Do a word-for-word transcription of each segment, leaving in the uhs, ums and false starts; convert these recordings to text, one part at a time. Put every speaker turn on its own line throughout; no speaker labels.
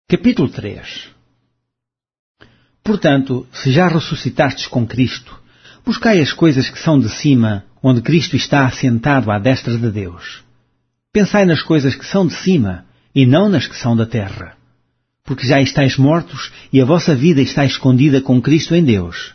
Capítulo três. Portanto, se já ressuscitastes com Cristo, buscai as coisas que são de cima, onde Cristo está assentado à destra de Deus. Pensai nas coisas que são de cima, e não nas que são da terra. Porque já estáis mortos, e a vossa vida está escondida com Cristo em Deus.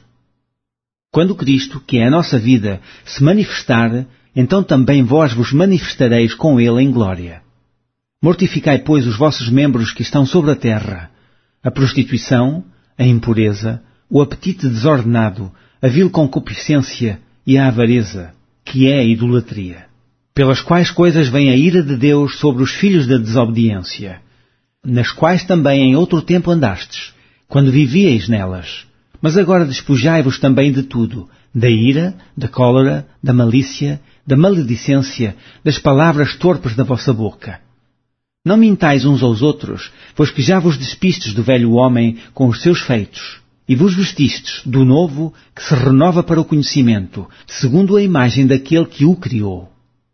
Quando Cristo, que é a nossa vida, se manifestar, então também vós vos manifestareis com Ele em glória. Mortificai, pois, os vossos membros que estão sobre a terra, a prostituição, a impureza, o apetite desordenado, a vil concupiscência e a avareza, que é a idolatria, pelas quais coisas vem a ira de Deus sobre os filhos da desobediência, nas quais também em outro tempo andastes, quando vivieis nelas. Mas agora despojai-vos também de tudo, da ira, da cólera, da malícia, da maledicência, das palavras torpes da vossa boca. Não mintais uns aos outros, pois que já vos despistes do velho homem com os seus feitos, e vos vestistes do novo que se renova para o conhecimento, segundo a imagem daquele que o criou.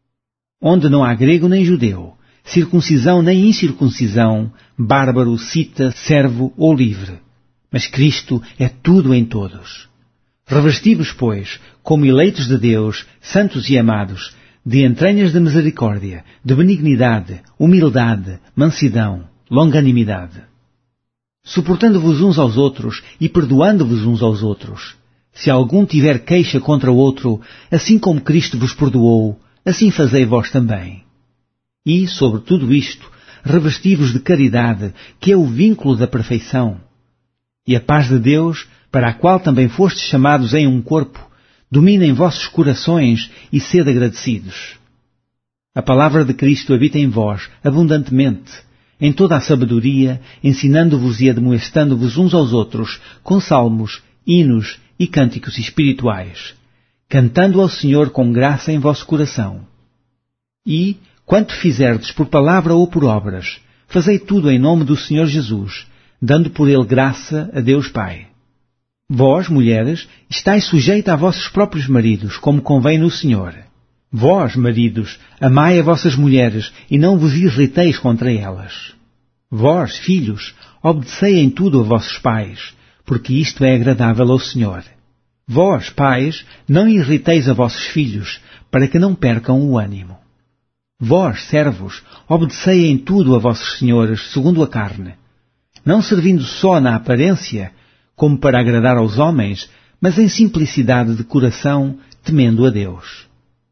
Onde não há grego nem judeu, circuncisão nem incircuncisão, bárbaro, cita, servo ou livre, mas Cristo é tudo em todos. Revesti-vos, pois, como eleitos de Deus, santos e amados, de entranhas de misericórdia, de benignidade, humildade, mansidão, longanimidade. Suportando-vos uns aos outros e perdoando-vos uns aos outros. Se algum tiver queixa contra o outro, assim como Cristo vos perdoou, assim fazei vós também. E, sobre tudo isto, revesti-vos de caridade, que é o vínculo da perfeição. E a paz de Deus, para a qual também fostes chamados em um corpo, domina em vossos corações e sede agradecidos. A palavra de Cristo habita em vós abundantemente, em toda a sabedoria, ensinando-vos e admoestando-vos uns aos outros com salmos, hinos e cânticos espirituais, cantando ao Senhor com graça em vosso coração. E, quanto fizerdes por palavra ou por obras, fazei tudo em nome do Senhor Jesus, dando por ele graça a Deus Pai. Vós, mulheres, estáis sujeitas a vossos próprios maridos, como convém no Senhor. Vós, maridos, amai a vossas mulheres e não vos irriteis contra elas. Vós, filhos, obedecei em tudo a vossos pais, porque isto é agradável ao Senhor. Vós, pais, não irriteis a vossos filhos, para que não percam o ânimo. Vós, servos, obedecei em tudo a vossos senhores, segundo a carne, não servindo só na aparência, como para agradar aos homens, mas em simplicidade de coração, temendo a Deus.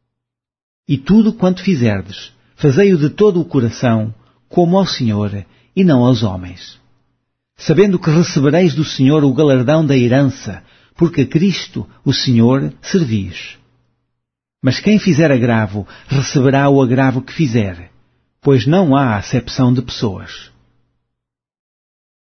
E tudo quanto fizerdes, fazei-o de todo o coração, como ao Senhor, e não aos homens. Sabendo que recebereis do Senhor o galardão da herança, porque a Cristo, o Senhor, servis. Mas quem fizer agravo, receberá o agravo que fizer, pois não há acepção de pessoas.